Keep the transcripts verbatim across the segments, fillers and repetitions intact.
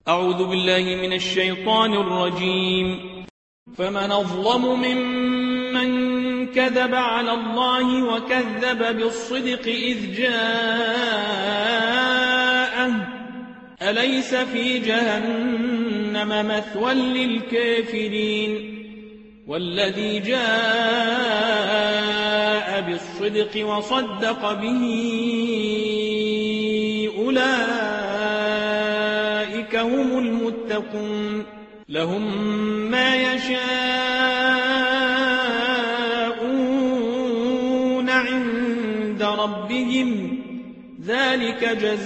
أعوذ بالله من الشيطان الرجيم. فمن أظلم ممن كذب على الله وكذب بالصدق إذ جاءه أليس في جهنم مثوى للكافرين والذي جاء بالصدق وصدق به أولئك هم المتقون لهم ما يشاءون عند ربهم ذلك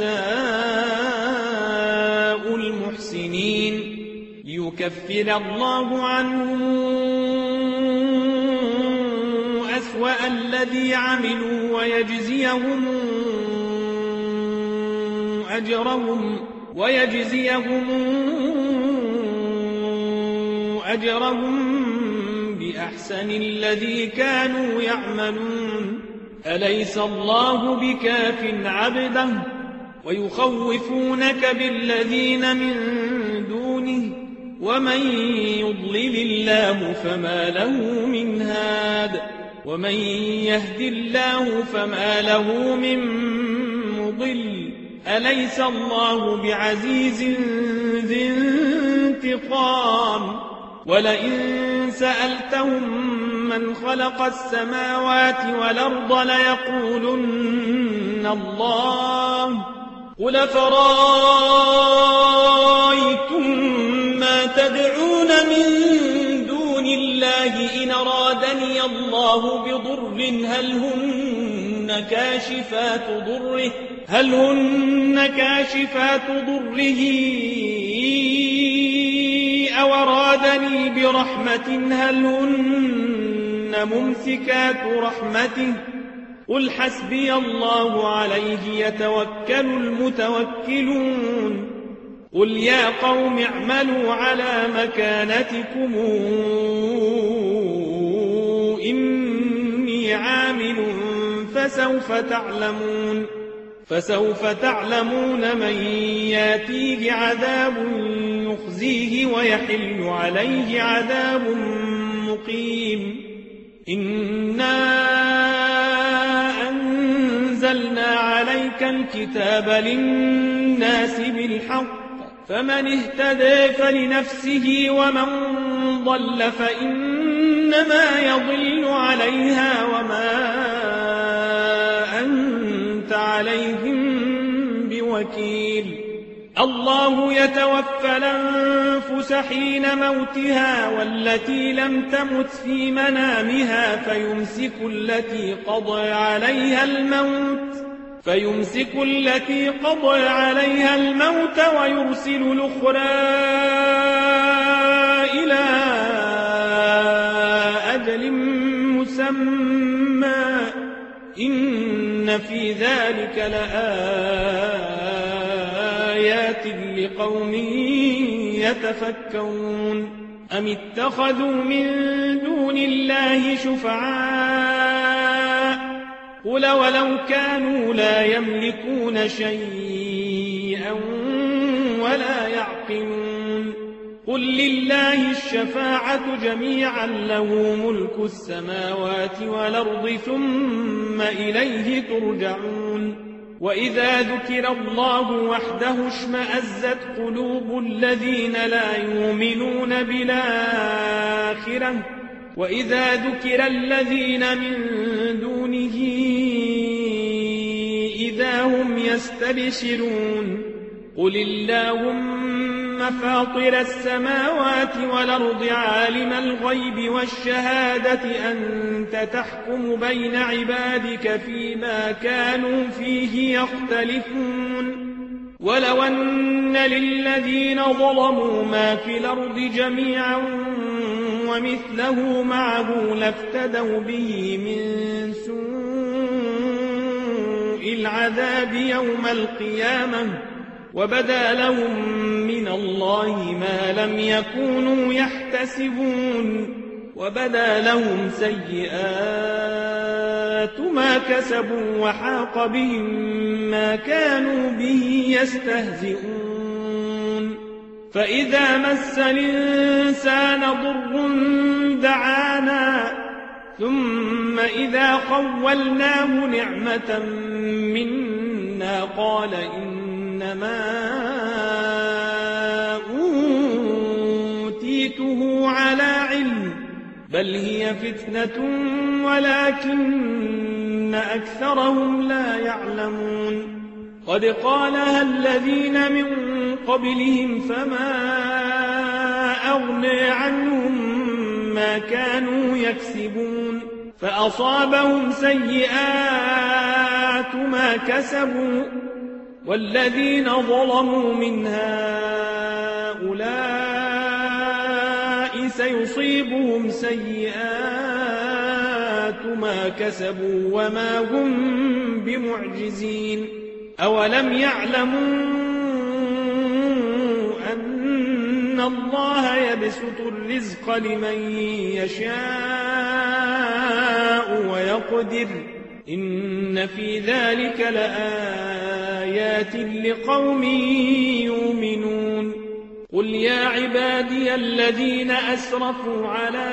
جزاء المحسنين ليكفر الله عنهم أسوأ الذي عملوا ويجزيهم أجرهم ويجزيهم أجرهم بأحسن الذي كانوا يعملون أليس الله بكاف عبده ويخوفونك بالذين من دونه ومن يضلل الله فما له من هاد ومن يهد الله فما له من مضل أليس الله بعزيز ذي انتقام ولئن سألتهم من خلق السماوات والأرض ليقولن الله قل فرأيتم ما تدعون من دون الله إن أرادني الله بضر هل هن كاشفات ضره هل هن كاشفات ضره أو أرادني برحمة هل هن ممسكات رحمته قل حسبي الله عليه يتوكل المتوكلون قل يا قوم اعملوا على مكانتكم إني عامل فسوف تعلمون فسوف تعلمون من ياتيه عذاب يخزيه ويحل عليه عذاب مقيم إنا أنزلنا عليك الكتاب للناس بالحق فمن اهتدى فلنفسه ومن ضل فإنما يضل عليها وما أنت عليهم بوكيل الله يتوفى الأنفس حين موتها والتي لم تمت في منامها فيمسك التي قضى عليها الموت فيمسك التي قضى عليها الموت ويرسل الأخرى إلى أجل مسمى إن في ذلك لآيات لقوم يتفكرون أم اتخذوا من دون الله شفعاء قل ولو كانوا لا يملكون شيئا ولا يعقلون قل لله الشفاعة جميعا له ملك السماوات والأرض ثم إليه ترجعون وإذا ذكر الله وحده اشمأزت قلوب الذين لا يؤمنون بالآخرة وإذا ذكر الذين من دونه إذا هم يستبشرون قل اللهم فاطر السماوات والأرض عالم الغيب والشهادة أنت تحكم بين عبادك فيما كانوا فيه يختلفون ولو أن للذين ظلموا ما في الأرض جميعا ومثله معه لافتدوا به من سوء العذاب يوم القيامة وبدا لهم من الله ما لم يكونوا يحتسبون وبدا لهم سيئات ما كسبوا وحاق بهم ما كانوا به يستهزئون فإذا مس الإنسان ضر دعانا ثم إذا خولناه نعمة منا قال إنما أوتيته على علم بل هي فتنة ولكن أكثرهم لا يعلمون قد قالها الذين من قبلهم فما أغنى عنهم ما كانوا يكسبون فأصابهم سيئات ما كسبوا والذين ظلموا من هؤلاء سيصيبهم سيئات ما كسبوا وما هم بمعجزين أولم يعلموا أن الله يبسط الرزق لمن يشاء ويقدر إن في ذلك لآيات لقوم يؤمنون قل يا عبادي الذين أسرفوا على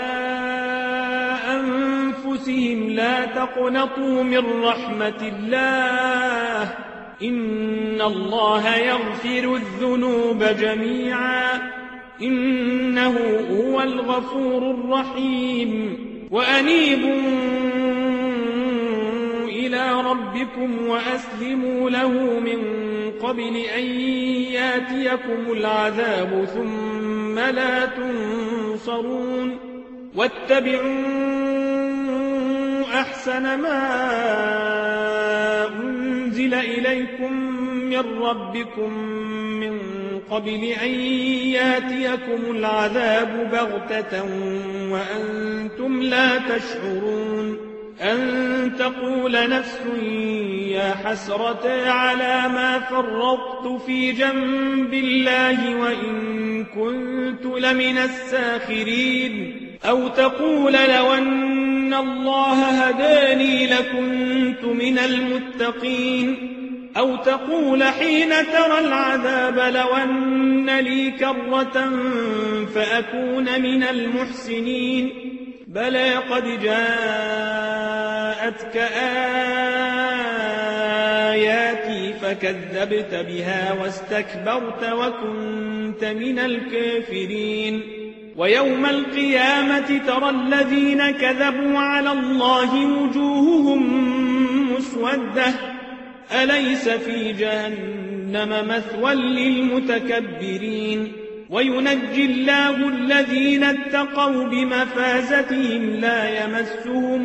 أنفسهم لا تقنطوا من رحمة الله إن الله يغفر الذنوب جميعا إنه هو الغفور الرحيم وأنيبوا إلى ربكم وأسلموا له من قبل أن ياتيكم العذاب ثم لا تنصرون واتبعوا أحسن ما أنزل إليكم من ربكم من قبل أن ياتيكم العذاب بغتة وأنتم لا تشعرون أن تقول نفس يا حسرة على ما فرطت في جنب الله وإن كنت لمن الساخرين أو تقول لو أن الله هداني لكنت من المتقين أو تقول حين ترى العذاب لو أن لي كرة فأكون من المحسنين بلى قد جاءتك آياتي فكذبت بها واستكبرت وكنت من الكافرين ويوم القيامة ترى الذين كذبوا على الله وجوههم مسودة أليس في جهنم مثوى للمتكبرين وينجي الله الذين اتقوا بمفازتهم لا يمسهم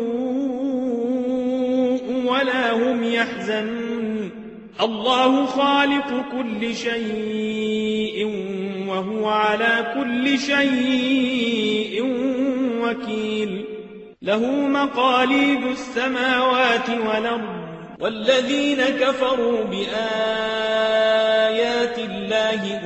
السوء ولا هم يحزنون الله خالق كل شيء وهو على كل شيء وكيل له مقاليد السماوات والأرض والذين كفروا بآيات الله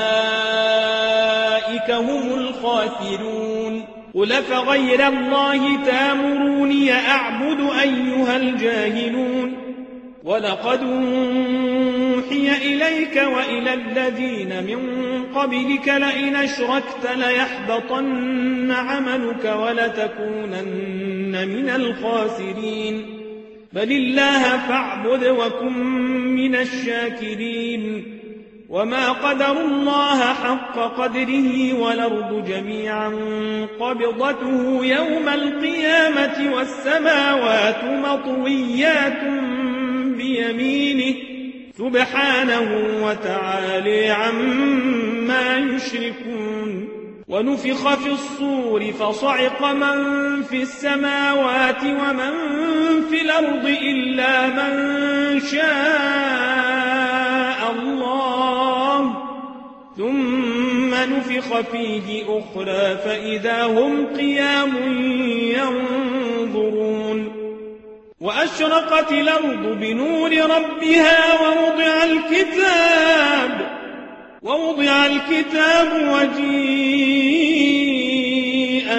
أولئك هم الخاسرون قل فغير الله تامروني أعبد أيها الجاهلون ولقد أوحي إليك وإلى الذين من قبلك لئن أشركت ليحبطن عملك ولتكونن من الخاسرين بل الله فاعبد وكن من الشاكرين وما قدروا الله حق قدره والأرض جميعا قبضته يوم القيامة والسماوات مطويات بيمينه سبحانه وتعالى عما يشركون ونفخ في الصور فصعق من في السماوات ومن في الأرض إلا من شاء الله ثم نفخ فيه أخرى فإذا هم قيام ينظرون وأشرقت الأرض بنور ربها ووضع الكتاب ووضع الكتاب وجيء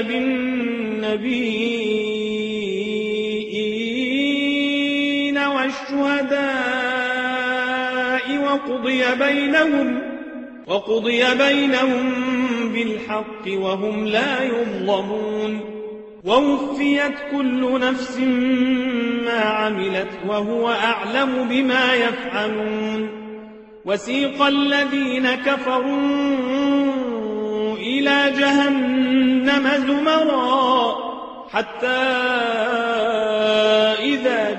بالنبيين والشهداء وقضي بينهم وقضي بينهم بالحق وهم لا يظلمون ووفيت كل نفس ما عملت وهو أعلم بما يفعلون وسيق الذين كفروا إلى جهنم زمرا حتى إذا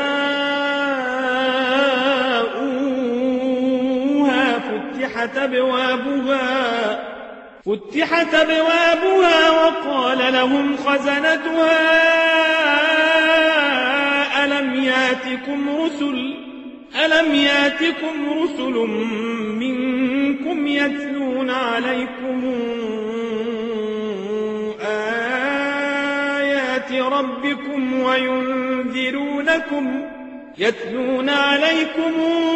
جاءوها فتحت أبوابها فتحت أبوابها وقال لهم خزنتها ألم ياتكم رسل ألم ياتكم رسل منكم يتلون عليكم آيات ربكم وينذرونكم يتلون عليكم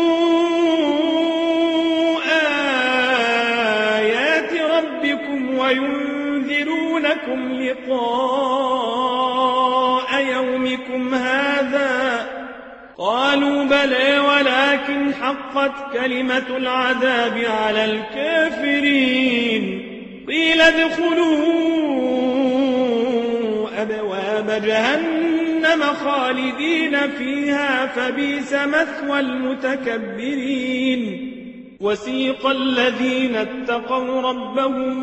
آيات ربكم وينذرونكم لقاء يومكم هذا قالوا بلى ولكن حقت كلمة العذاب على الكافرين قيل ادخلوا أبواب جهنم خالدين فيها فبئس مثوى المتكبرين وسيق الذين اتقوا ربهم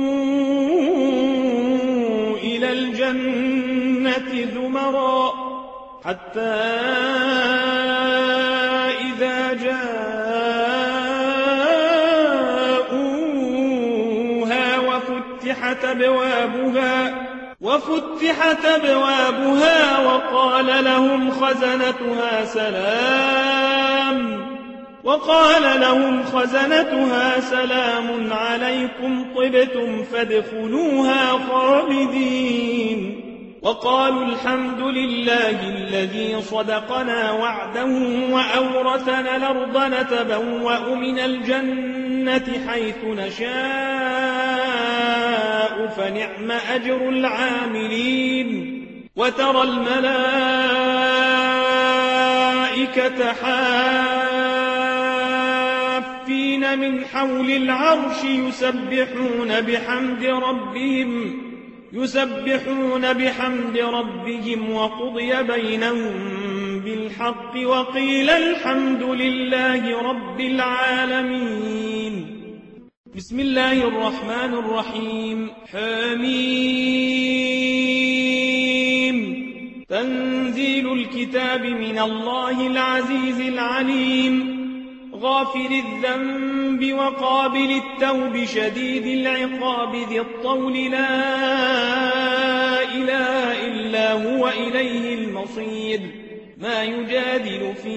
إلى الجنة زمرا حتى إذا جاءوها وفتحت أبوابها وفتحت أبوابها وقال لهم خزنتها سلام وقال لهم خزنتها سلام عليكم طبتم فادخلوها خالدين وقالوا الحمد لله الذي صدقنا وعده وأورثنا الأرض نتبوأ من الجنة حيث نشاء فنعم أجر العاملين وترى الملائكة حافين من حول العرش يسبحون بحمد ربهم يسبحون بحمد ربهم وقضي بينهم بالحق وقيل الحمد لله رب العالمين بسم الله الرحمن الرحيم حميم تنزيل الكتاب من الله العزيز العليم غافر الذنب وقابل التوب شديد العقاب ذي الطول لا إله إلا هو إليه المصير ما يجادل في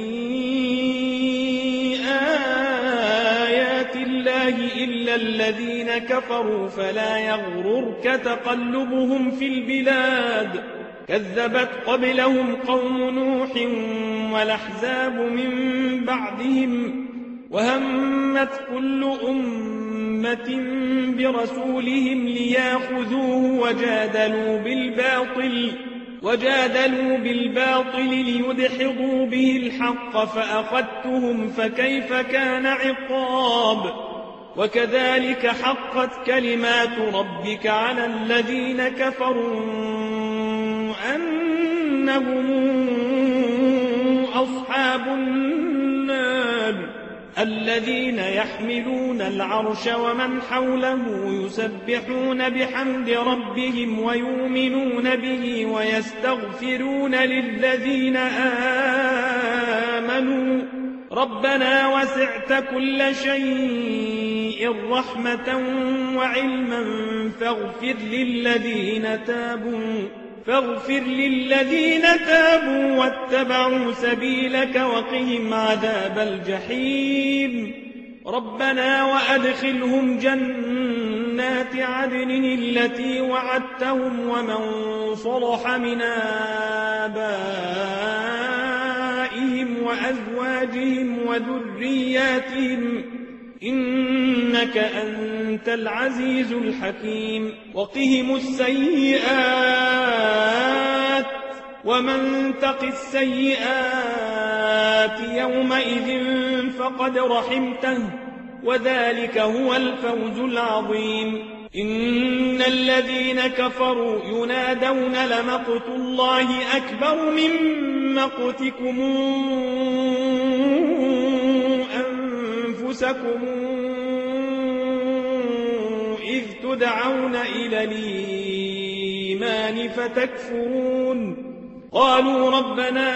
آيات الله إلا الذين كفروا فلا يغررك تقلبهم في البلاد كذبت قبلهم قوم نوح والأحزاب من بعدهم وهمت كل أمة برسولهم ليأخذوه وجادلوا بالباطل وجادلوا بالباطل ليدحضوا به الحق فأخذتهم فكيف كان عقاب وكذلك حقت كلمات ربك على الذين كفروا أنهم أصحاب النار الذين يحملون العرش ومن حوله يسبحون بحمد ربهم ويؤمنون به ويستغفرون للذين آمنوا ربنا وسعت كل شيء رحمة وعلما فاغفر للذين تابوا فاغفر للذين تابوا واتبعوا سبيلك وقهم عذاب الجحيم ربنا وأدخلهم جنات عدن التي وعدتهم ومن صلح من آبائهم وأزواجهم وذرياتهم إنك أنت العزيز الحكيم وقهم السيئات ومن تق السيئات يومئذ فقد رحمته وذلك هو الفوز العظيم. إن الذين كفروا ينادون لمقت الله أكبر من مقتكم أنفسكم إذ تدعون إلى الإيمان فتكفرون. قالوا ربنا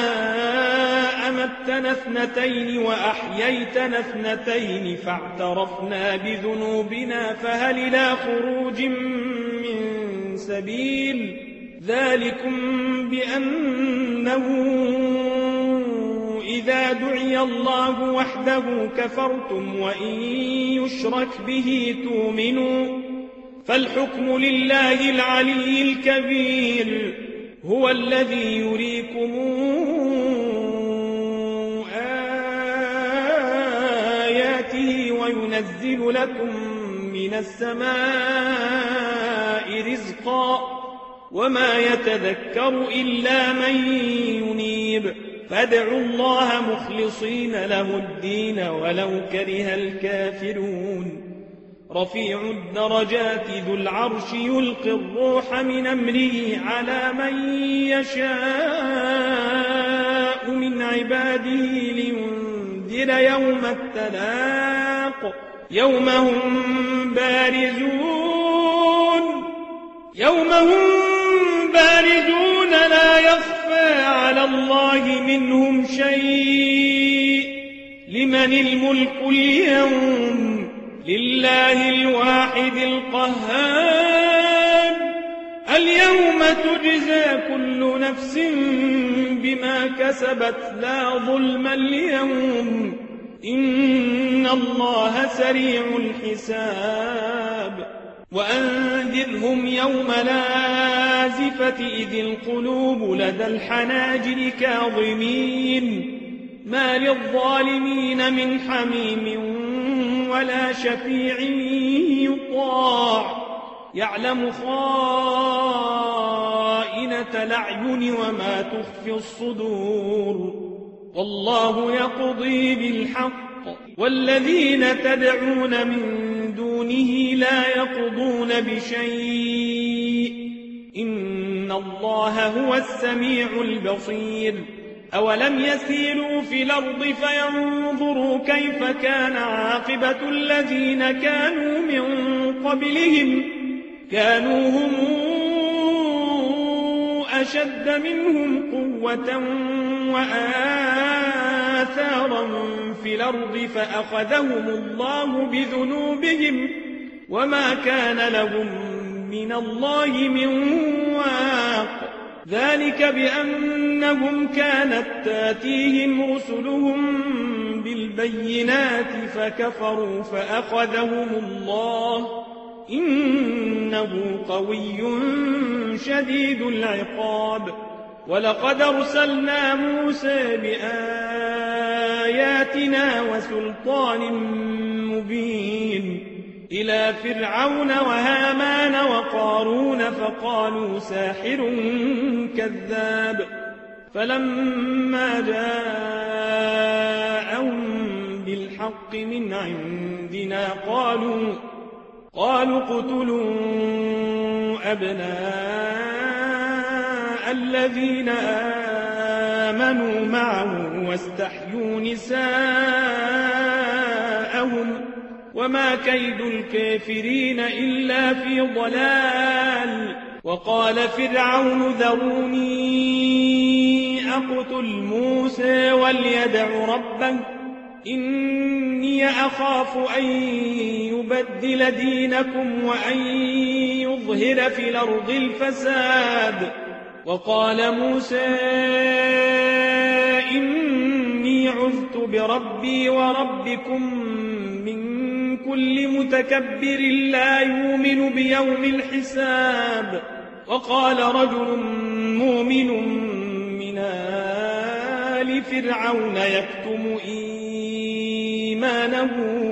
أمتنا اثنتين وأحييتنا اثنتين فاعترفنا بذنوبنا فهل إلى خروج من سبيل. ذلكم بأنه إذا دعي الله وحده كفرتم وإن يشرك به تؤمنوا فالحكم لله العلي الكبير. هو الذي يريكم آياته وينزل لكم من السماء رزقا وما يتذكر إلا من ينيب. فادعوا الله مخلصين له الدين ولو كره الكافرون. رفيع الدرجات ذو العرش يلقي الروح من أمره على من يشاء من عباده لينذر يوم التلاق يوم هم بارزون يوم هم بارزون لا يخفى على الله منهم شيء. لمن الملك اليوم؟ لله الواحد القهار. اليوم تجزى كل نفس بما كسبت لا ظلم اليوم إن الله سريع الحساب. وأنذرهم يوم لازفة إذ القلوب لدى الحناجر كاظمين ما للظالمين من حميم ولا شفيع يطاع يعلم خائنة الأعين وما تخفي الصدور. والله يقضي بالحق والذين تدعون من دونه لا يقضون بشيء إن الله هو السميع البصير. أولم يسيروا في الأرض فينظروا كيف كان عاقبة الذين كانوا من قبلهم كانوا هم أشد منهم قوة وآثارا في الأرض فأخذهم الله بذنوبهم وما كان لهم من الله من واق. ذلك بأنهم كانت تاتيهم رسلهم بالبينات فكفروا فأخذهم الله إنه قوي شديد العقاب. ولقد أرسلنا موسى بآياتنا وسلطان مبين إلى فرعون وهامان وقارون فقالوا ساحر كذاب. فلما جاءهم بالحق من عندنا قالوا قالوا اقتلوا أبناء الذين آمنوا معه واستحيوا نساءهم وما كيد الكافرين إلا في ضلال. وقال فرعون ذروني أقتل موسى وليدع ربه إني أخاف أن يبدل دينكم وأن يظهر في الأرض الفساد. وقال موسى إني عذت بربي وربكم من كل متكبر لا يؤمن بيوم الحساب. وقال رجل مؤمن من آل فرعون يكتم إيمانه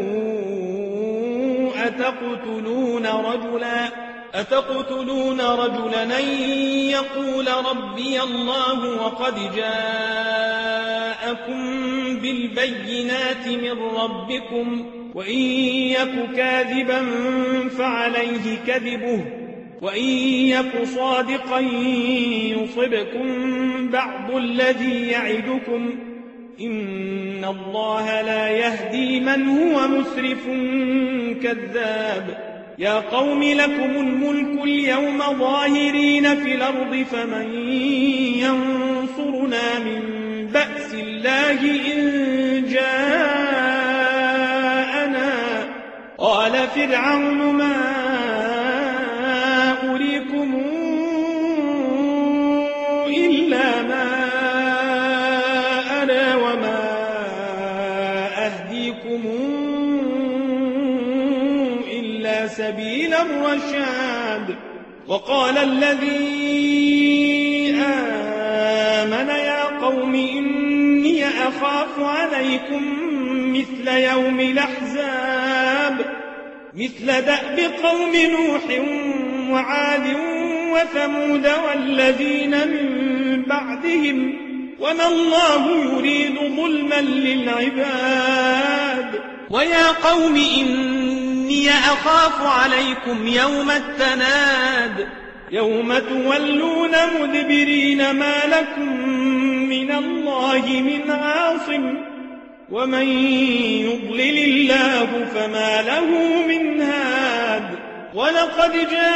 أتقتلون رجلا أتقتلون رجلا أن يقول ربي الله وقد جاءكم بالبينات من ربكم وإن يك كاذبا فعليه كذبه وإن يك صادقا يصبكم بعض الذي يعدكم إن الله لا يهدي من هو مسرف كذاب يا قوم لكم الملك اليوم ظاهرين في الأرض فمن ينصرنا من بأس الله إن جاءنا قال فرعون ما أريكم إلا ما أرى وما أهديكم إلا سبيل الرشاد وقال الذي آمن يا قوم إني أخاف عليكم مثل يوم الأحزاب مثل دأب قوم نوح وعاد وثمود والذين من بعدهم وما الله يريد ظلما للعباد ويا قوم إني أخاف عليكم يوم التناد يوم تولون مدبرين ما لكم من الله من عاصم ومن يضلل الله فما له من هاد ولقد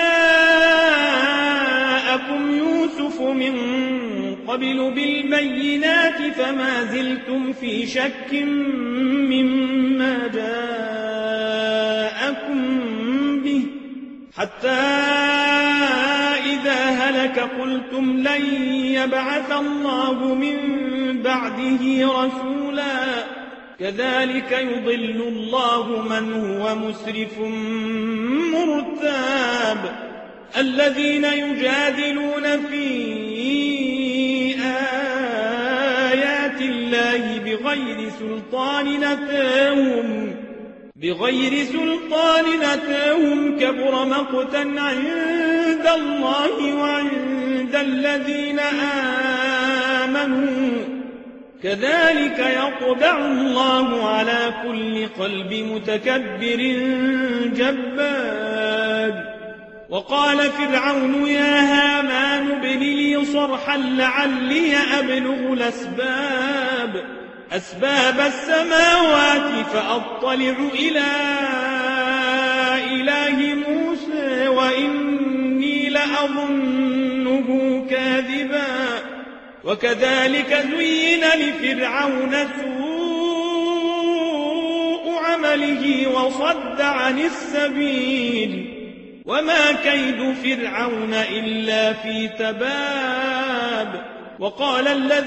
جاءكم يوسف من قبل بالبينات فما زلتم في شك مما جاءكم به حتى إذا هلك قلتم لن يبعث الله من بعده رسولا كذلك يضل الله من هو مسرف مرتاب الذين يجادلون في آيات الله بغير سلطان أتاهم بغير سلطان أتاهم كبر مقتا عند الله وعند الذين آمنوا كذلك يطبع الله على كل قلب متكبر جبار وقال فرعون يا هامان ابن لي صرحا لعلي أبلغ الأسباب أسباب السماوات فأطلع إلى إله موسى وإني لأظنه كاذبا وكذلك زين لفرعون سوء عمله وصد عن السبيل وما كيد فرعون إلا في تباب وقال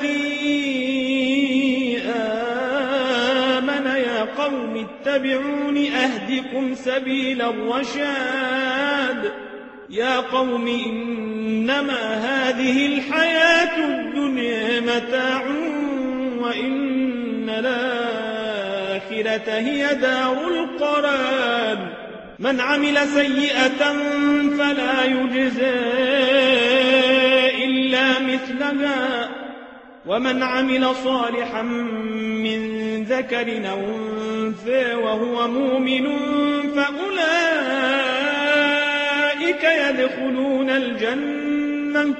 الذي آمن يا قوم اتبعون أهدكم سبيل الرشاد يا قوم إنما هذه الحياة الدنيا متاع وإن الآخرة هي دار القرار من عمل سيئة فلا يجزى إلا مثلها ومن عمل صالحا من ذكر أو أنثى وهو مؤمن فأولئك يدخلون الجنة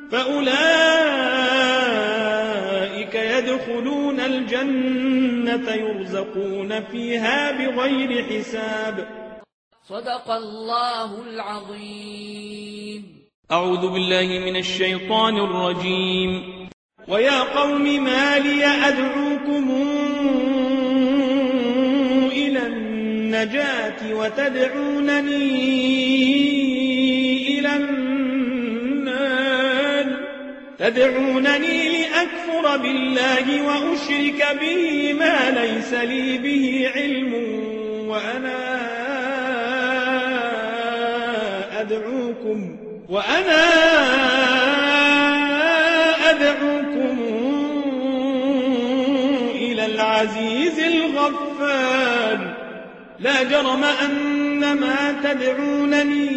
فأولئك يدخلون الجنة يرزقون فيها بغير حساب صدق الله العظيم. أعوذ بالله من الشيطان الرجيم. ويا قوم ما لي أدعوكم إلى النجاة وتدعونني إلى النار تدعونني لأكفر بالله وأشرك به ما ليس لي به علم وأنا أدعوكم وأنا أدعوكم إلى العزيز الغفار لا جرم أن ما تدعونني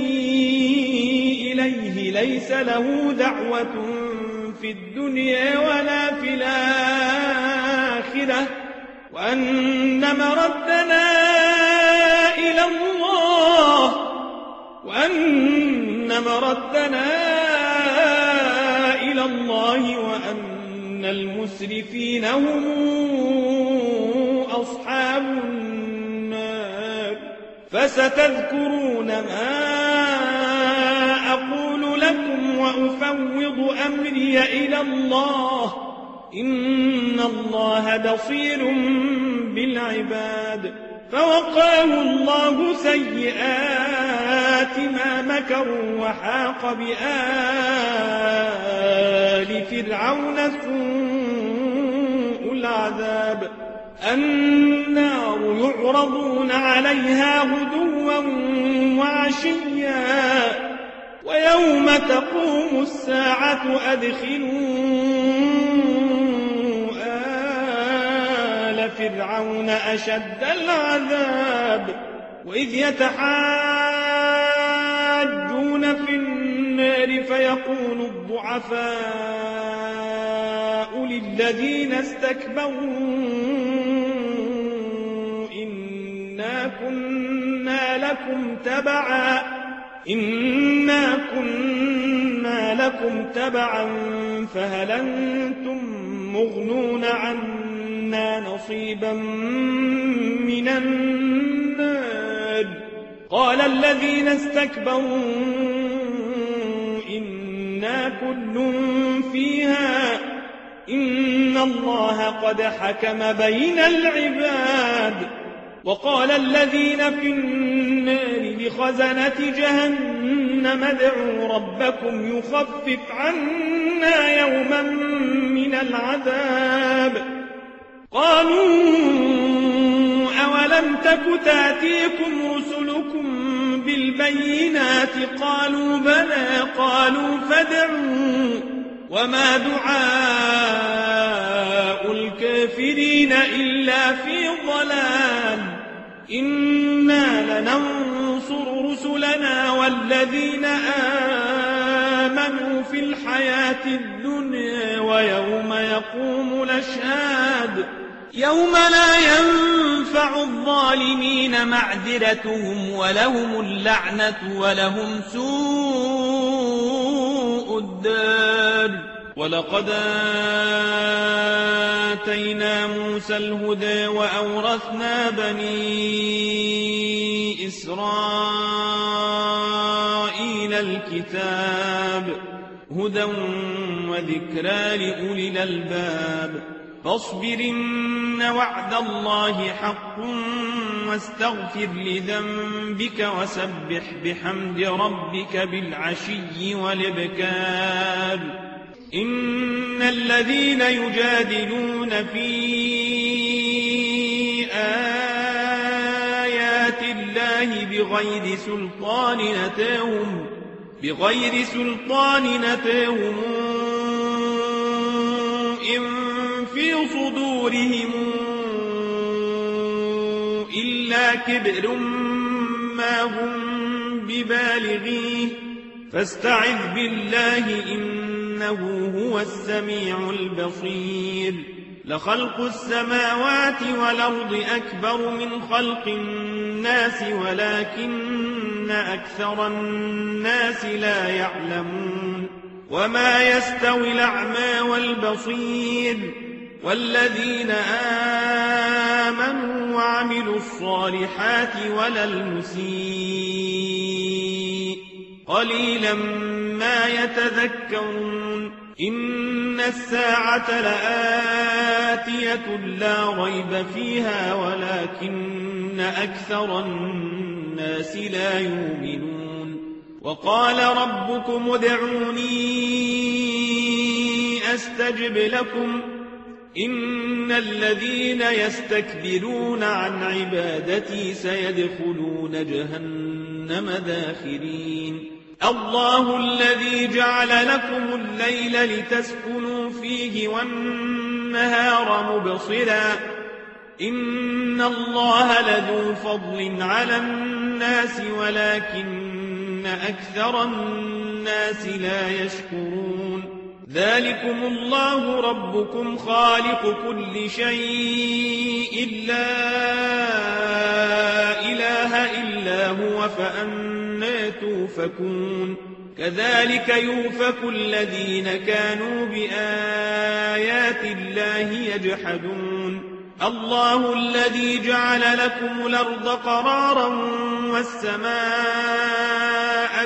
إليه ليس له دعوة في الدنيا ولا في الآخرة وأن مردنا إلى الله وأن مردنا إلى الله وأن المسرفين هم أصحاب النار. فستذكرون ما أقول لكم وأفوض أمري إلى الله إن الله بصير بالعباد. فوقاه الله سيئات ما مكروا وحاق بآل فرعون سوء العذاب. النار يعرضون عليها غدوا وعشيا ويوم تقوم الساعة أدخلوا آل فرعون أشد العذاب. وإذ يتحاجون في النار فيقول الضعفاء للذين استكبروا إنا كنا لكم تبعا إنا كنا لكم تبعا فهل أنتم مغنون عنا نصيبا من النار. قال الذين استكبروا إنا كل فيها إن الله قد حكم بين العباد. وقال الذين في النار لخزنة جهنم ادعوا ربكم يخفف عنا يوما من العذاب. قالوا أولم تك تأتيكم رسلكم بالبينات قالوا بلى قالوا فادعوا وما دعاء الكافرين إلا في ضلال. إنا لننصر رسلنا والذين آمنوا في الحياة الدنيا ويوم يقوم الأشهاد يوم لا ينفع الظالمين معذرتهم ولهم اللعنة ولهم سوء الدار. ولقد آتينا موسى الهدى وأورثنا بني إسرائيل الكتاب هدى وذكرى لأولي الألباب. فاصبر إن وعد الله حق واستغفر لذنبك وسبح بحمد ربك بالعشي والإبكار. إن الذين يجادلون في آيات الله بغير سلطان أتاهم بغير سلطان أتاهم إن في صدورهم إلا كبر ما هم ببالغيه فاستعذ بالله إنه هو السميع البصير. لخلق السماوات والأرض أكبر من خلق الناس ولكن أكثر الناس لا يعلمون. وما يستوي الأعمى والبصير والذين آمنوا وعملوا الصالحات ولا المسيء قليلا ما يتذكرون. إن الساعة لآتية لا ريب فيها ولكن أكثر الناس لا يؤمنون. وقال ربكم ادعوني أستجب لكم إن الذين يستكبرون عن عبادتي سيدخلون جهنم داخرين. الله الذي جعل لكم الليل لتسكنوا فيه والنهار مبصرا إن الله لذو فضل على الناس ولكن أكثر الناس لا يشكرون. ذلكم الله ربكم خالق كل شيء لا إله إلا هو فأنى توفكون كذلك يؤفك الذين كانوا بآيات الله يجحدون الله الذي جعل لكم الأرض قرارا والسماء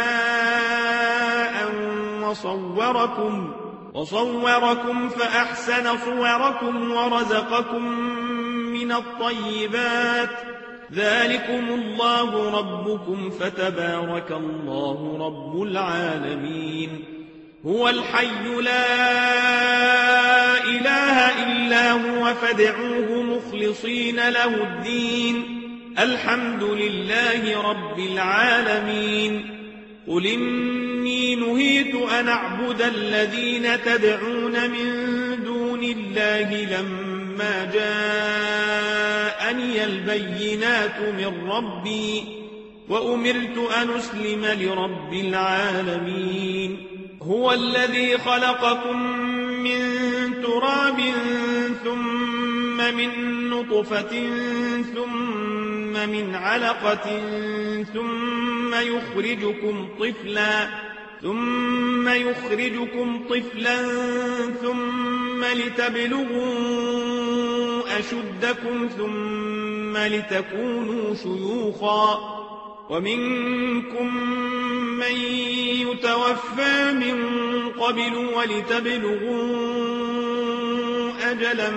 بناء وصوركم, وصوركم فأحسن صوركم ورزقكم من الطيبات ذلكم الله ربكم فتبارك الله رب العالمين هو الحي لا إله إلا هو فادعوه مخلصين له الدين الحمد لله رب العالمين قل إني نهيت أن أعبد الذين تدعون من دون الله لما جاءني البينات من ربي وأمرت أن أسلم لرب العالمين هو الذي خلقكم من تراب ثم من نطفة ثم من علقة ثم يخرجكم طفلا ثم يخرجكم طفلا ثم لتبلغوا أشدكم ثم لتكونوا شيوخا ومنكم من يتوفى من قبل ولتبلغوا أجلا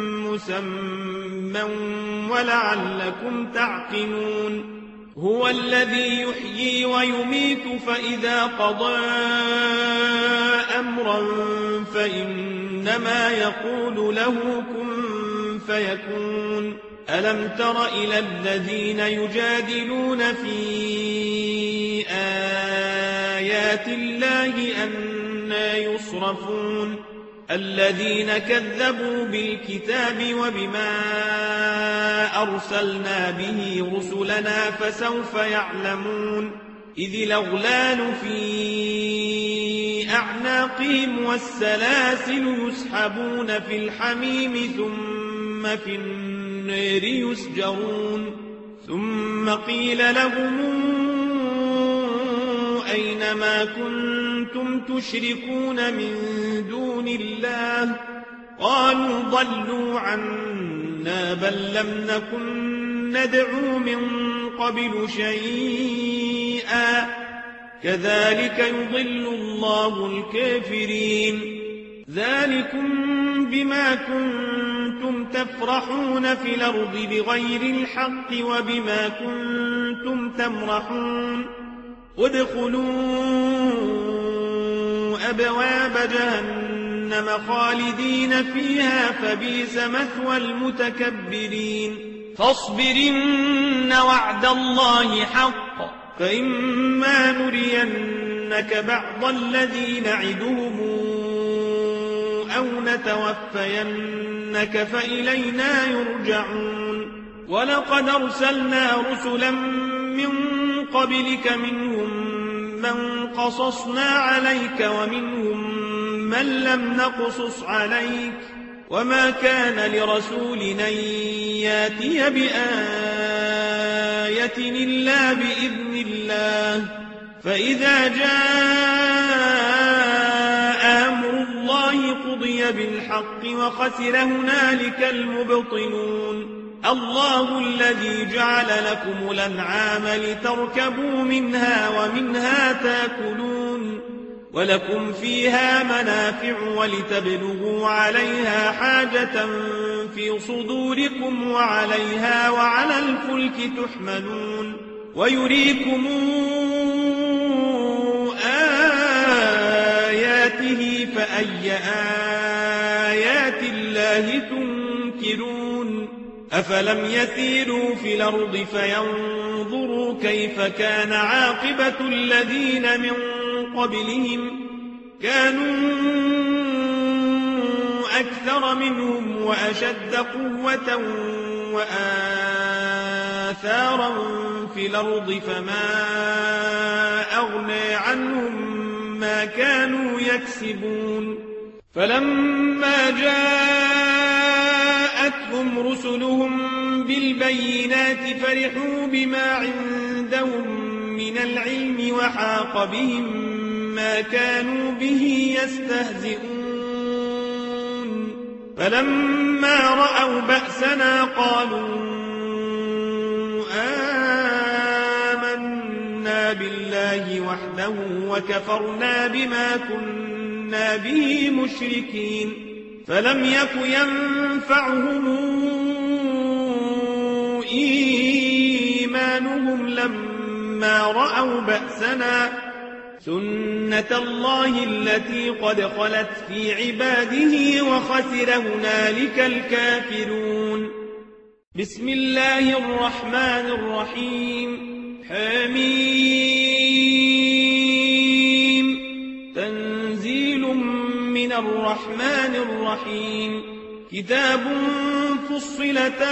مسمى ولعلكم تعقلون هو الذي يحيي ويميت فإذا قضى أمرا فإنما يقول له كن فيكون ألم تر إلى الذين يجادلون في آيات الله أنى يصرفون الذين كذبوا بالكتاب وبما أرسلنا به رسلنا فسوف يعلمون إذ الأغلال في أعناقهم والسلاسل يسحبون في الحميم ثم في النار يسجرون ثم قيل لهم أين ما كنتم تشركون من دون الله قالوا ضلوا عنا بل لم نكن ندعو من قبل شيئا كذلك يضل الله الكافرين ذلكم بما كنتم تفرحون في الأرض بغير الحق وبما كنتم تمرحون ادخلوا أبواب جهنم خالدين فيها فبئس مثوى المتكبرين فاصبرن وعد الله حق فإما نرينك بعض الذي نعدهم أو نتوفينك فإلينا يرجعون ولقد أرسلنا رسلا من قبلك منهم من قصصنا عليك ومنهم من لم نقصص عليك وما كان لرسول أن ياتي بآية إلا بإذن الله فإذا جاء أمر الله قضي بالحق وخسر هنالك المبطلون الله الذي جعل لكم الأنعام لتركبوا منها ومنها تاكلون ولكم فيها منافع ولتبلغوا عليها حاجة في صدوركم وعليها وعلى الفلك تحملون ويريكم آياته فأي آيات الله تنكرون أفلم يسيروا في الأرض فينظروا كيف كان عاقبة الذين من قبلهم كانوا أكثر منهم وأشد قوة وآثارا في الأرض فما أغنى عنهم ما كانوا يكسبون فلما جاءتهم رسلهم بالبينات فرحوا بما عندهم من العلم وحاق بهم ما كانوا به يستهزئون فلما رأوا بأسنا قالوا آمنا بالله وحده وكفرنا بما كنا به مشركين فلم يك ينفعهم إيمانهم لما رأوا بأسنا سنة الله التي قد خلت في عباده وخسر هنالك الكافرون بسم الله الرحمن الرحيم حميم تنزيل من الرحمن الرحيم كتاب فصلت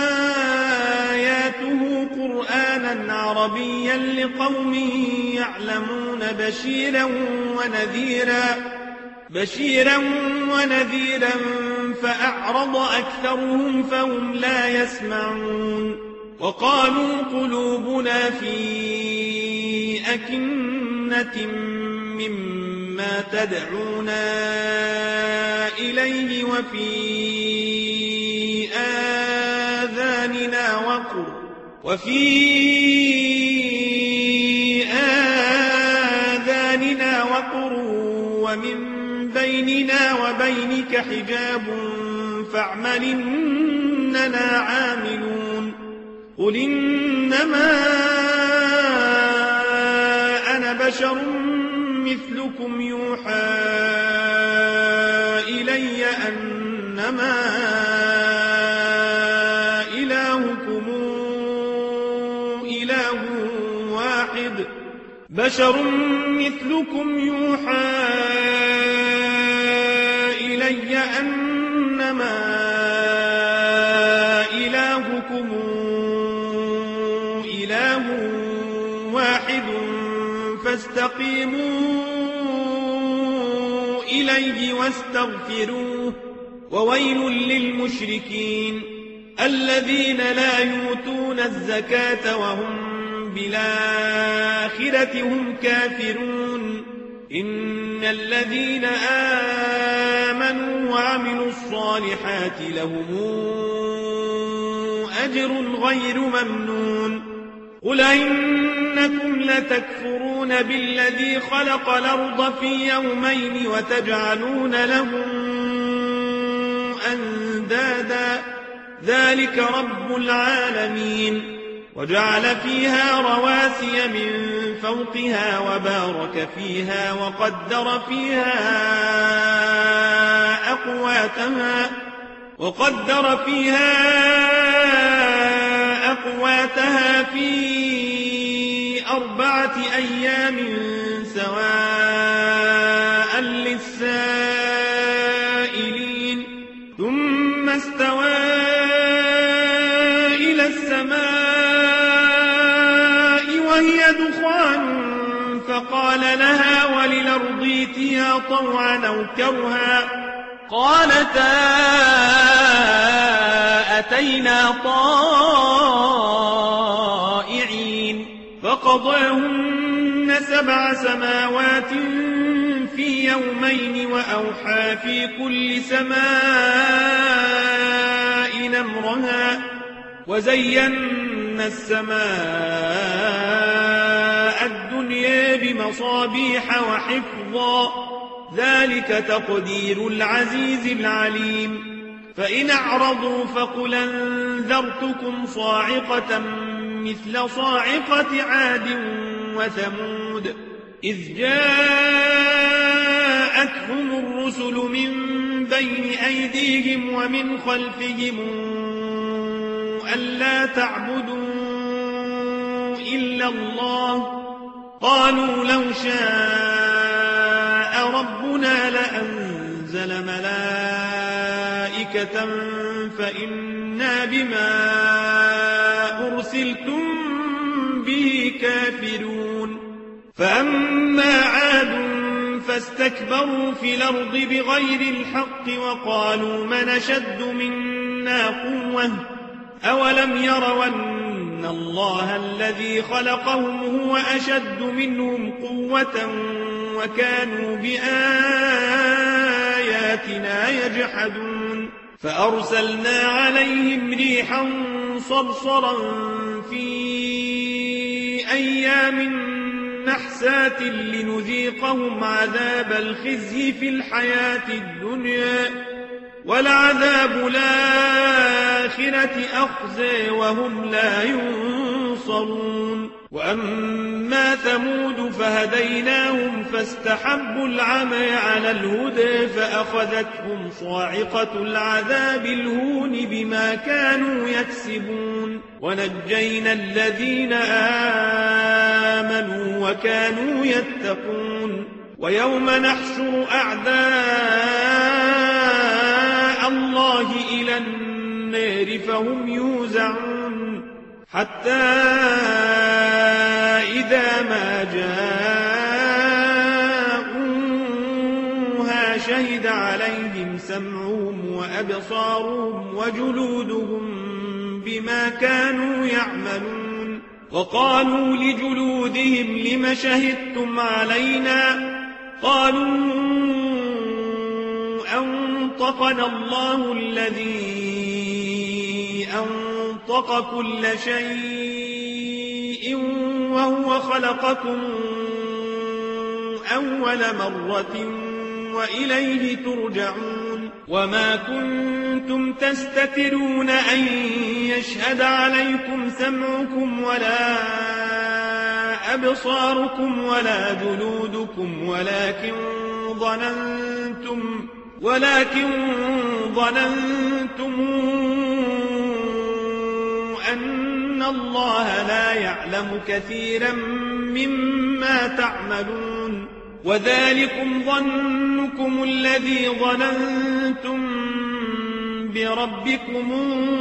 آياته قرآنا عربيا لقوم يعلمون بشيرا ونذيرا بشيرا ونذيرا فأعرض أكثرهم فهم لا يسمعون وقالوا قلوبنا في أكنة مما تدعونا إليه وفي آذاننا وقر وفي آذاننا وقر ومن بيننا وبينك حجاب فاعمل إننا عاملون قل إنما أنا بشر مثلكم يوحى إلي أنما إلهكم إله واحد بشر مثلكم يوحى إلي أنما إلهكم إله واحد فاستقيموا إليه واستغفروه وويل للمشركين الذين لا يؤتون الزكاة وهم بالآخرة هم كافرون إن الذين آمنوا وعملوا الصالحات لهم أجر غير ممنون قل إنكم لتكفرون بالذي خلق الأرض في يومين وتجعلون له أندادا ذلك رب العالمين وجعل فيها رواسي من فوقها وبارك فيها وقدر فيها أقواتها وقدر فيها أقواتها في أربعة أيام سواء للسائلين ثم استوى إلى السماء وهي دخان فقال لها وللأرض ائتيا طوعا أو كرها قالتا أتينا طائعين فقضاهن سبع سماوات في يومين وأوحى في كل سماء أمرها وزينا السماء الدنيا بمصابيح وحفظا ذلك تقدير العزيز العليم فإن أعرضوا فقل أنذرتكم صاعقة مثل صاعقة عاد وثمود إذ جاءتهم الرسل من بين أيديهم ومن خلفهم ألا تعبدوا إلا الله قالوا لو شاء ربنا لأنزل ملائكة فإنا بما أرسلتم به كافرون فأما عاد فاستكبروا في الأرض بغير الحق وقالوا من أشد منا قوة أولم يروا أن الله الذي خلقهم هو أشد منهم قوة وكانوا بآياتنا يجحدون فأرسلنا عليهم ريحا صرصرا في أيام نحسات لنذيقهم عذاب الخزي في الحياة الدنيا ولعذاب الآخرة أخزى وهم لا ينصرون وأما ثمود فهديناهم فاستحبوا العمى على الهدى فأخذتهم صاعقة العذاب الهون بما كانوا يكسبون ونجينا الذين آمنوا وكانوا يتقون ويوم نحشر أعداء الله إلى النار فهم يوزعون حتى إذا ما جاءوها شهد عليهم سمعهم وأبصارهم وجلودهم بما كانوا يعملون وقالوا لجلودهم لم شهدتم علينا قالوا أنطقنا الله الذي أنطق كل شيء وهو خلقكم أول مرة وإليه ترجعون وما كنتم تستترون أن يشهد عليكم سمعكم ولا أبصاركم ولا جلودكم ولكن ظننتم ولكن ظننتم أن الله لا يعلم كثيرا مما تعملون وذلكم ظنكم الذي ظننتم بربكم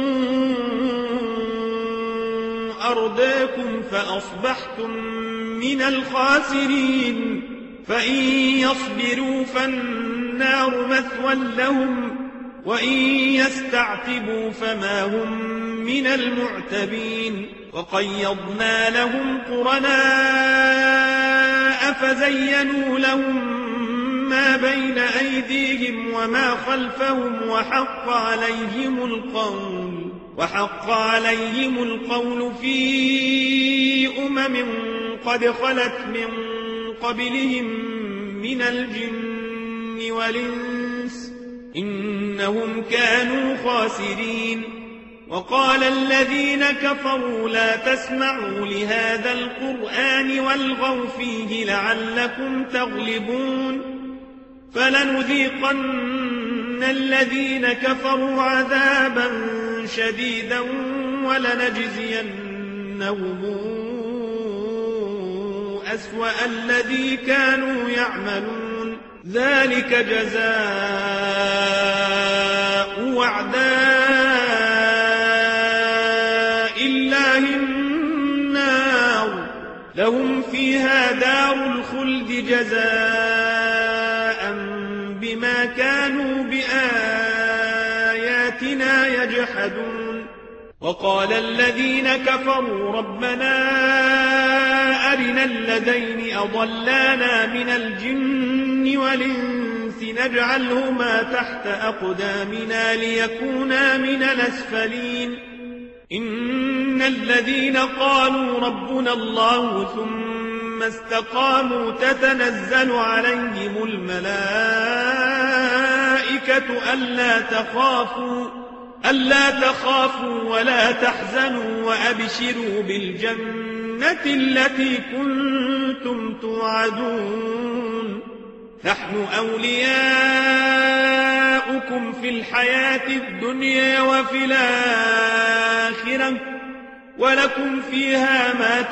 أرداكم فأصبحتم من الخاسرين فإن يصبروا فالنار مثوى لهم وإن يستعتبوا فما هم من المعتبين وقيضنا لهم قرناء فزينوا لهم ما بين أيديهم وما خلفهم وحق عليهم القول وحق عليهم القول في أمم قد خلت من قبلهم من الجن والإنس إنهم كانوا خاسرين وقال الذين كفروا لا تسمعوا لهذا القرآن والغوا فيه لعلكم تغلبون فلنذيقن الذين كفروا عذابا شديدا ولنجزينهم أسوأ الذي كانوا يعملون ذلك جزاء أعداء الله النار لهم فيها دار الخلد جزاء بما كانوا بآياتنا يجحدون وقال الذين كفروا ربنا أرنا الذين أضلانا من الجن والإنس نجعلهما تحت أقدامنا ليكونا من الأسفلين إن الذين قالوا ربنا الله ثم استقاموا تتنزل عليهم الملائكة ألا تخافوا ألا تخافوا ولا تحزنوا وأبشروا بالجنة التي كنتم توعدون نحن أولياؤكم في الحياة الدنيا وفي الآخرة ولكم فيها ما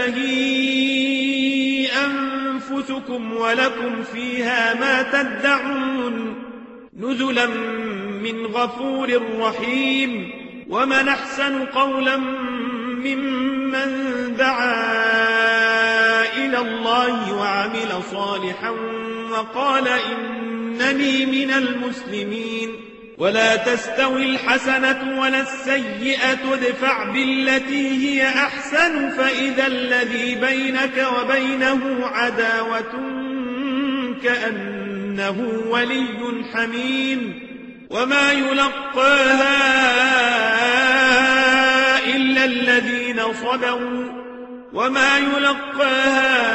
تشتهي أنفسكم ولكم فيها ما تدعون نزلا من غفور رحيم ومن أحسن قولا ممن دعا إلى الله وعمل صالحا وقال إنني من المسلمين ولا تستوي الحسنة ولا السيئة ادفع بالتي هي أحسن فإذا الذي بينك وبينه عداوة كأنه ولي حميم وما يلقاها إلا الذين صبروا وما يلقاها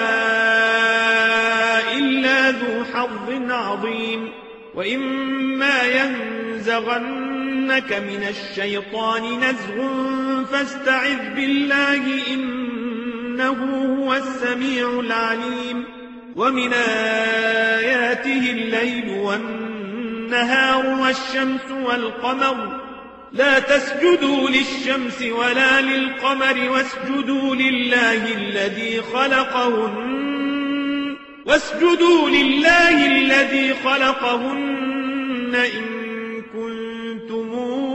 إلا ذو حظ عظيم وإما ينزغنك من الشيطان نزغ فاستعذ بالله إنه هو السميع العليم ومن آياته الليل والنهار والشمس والقمر لا تسجدوا للشمس ولا للقمر واسجدوا لله الذي خلقهن واسجدوا لله الذي خلقهن إن كنتم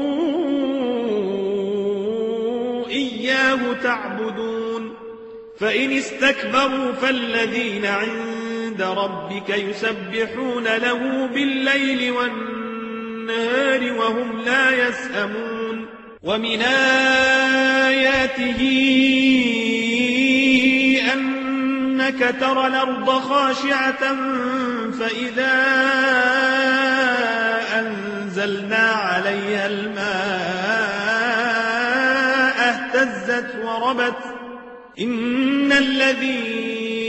إياه تعبدون فإن استكبروا فالذين عند ربك يسبحون له بالليل والنهار وهم لا يسأمون ومن آياته أنك ترى الأرض خاشعة فإذا أنزلنا عليها الماء اهتزت وربت إن الذي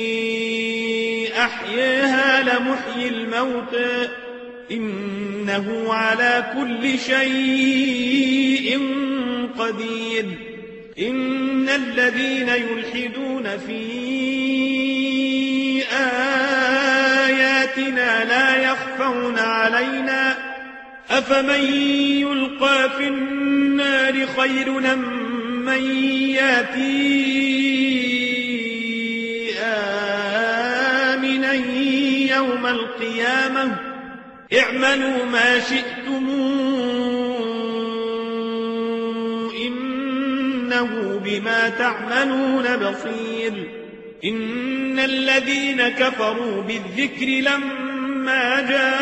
أحياها لمحيي الموتى إنه على كل شيء قدير إن الذين يلحدون في آياتنا لا يخفون علينا أفمن يلقى في النار خير أم من ياتي آمنا يوم القيامة اعملوا ما شئتم إنه بما تعملون بصير إن الذين كفروا بالذكر لما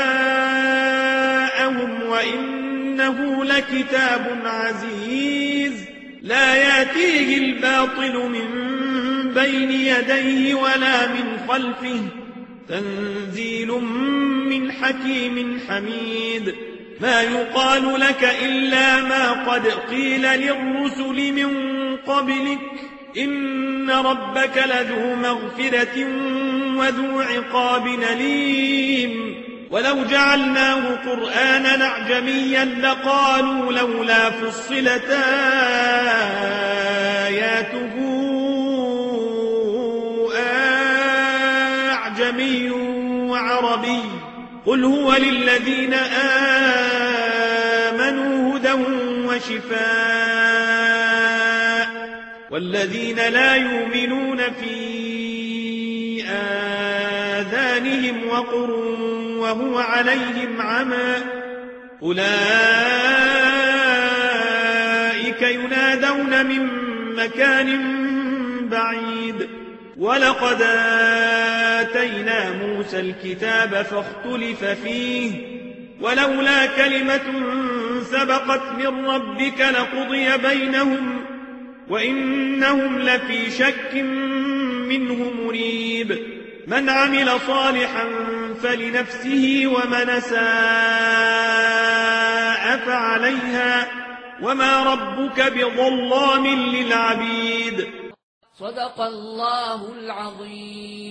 جاءهم وإنه لكتاب عزيز لا يأتيه الباطل من بين يديه ولا من خلفه تنزيل من حكيم حميد ما يقال لك إلا ما قد قيل للرسل من قبلك إن ربك لذو مغفرة وذو عقاب أليم ولو جعلناه قرآنا أعجميا لقالوا لولا فصلت آياته أعجمي وعربي قل هو للذين آمنوا هدى وشفاء والذين لا يؤمنون في آذانهم وقر وهو عليهم عمى أولئك ينادون من مكان بعيد ولقد آتينا موسى الكتاب فاختلف فيه ولولا كلمة سبقت من ربك لقضي بينهم وإنهم لفي شك منه مريب من عمل صالحا فلنفسه ومن أساء فعليها وما ربك بظلام للعبيد صدق الله العظيم.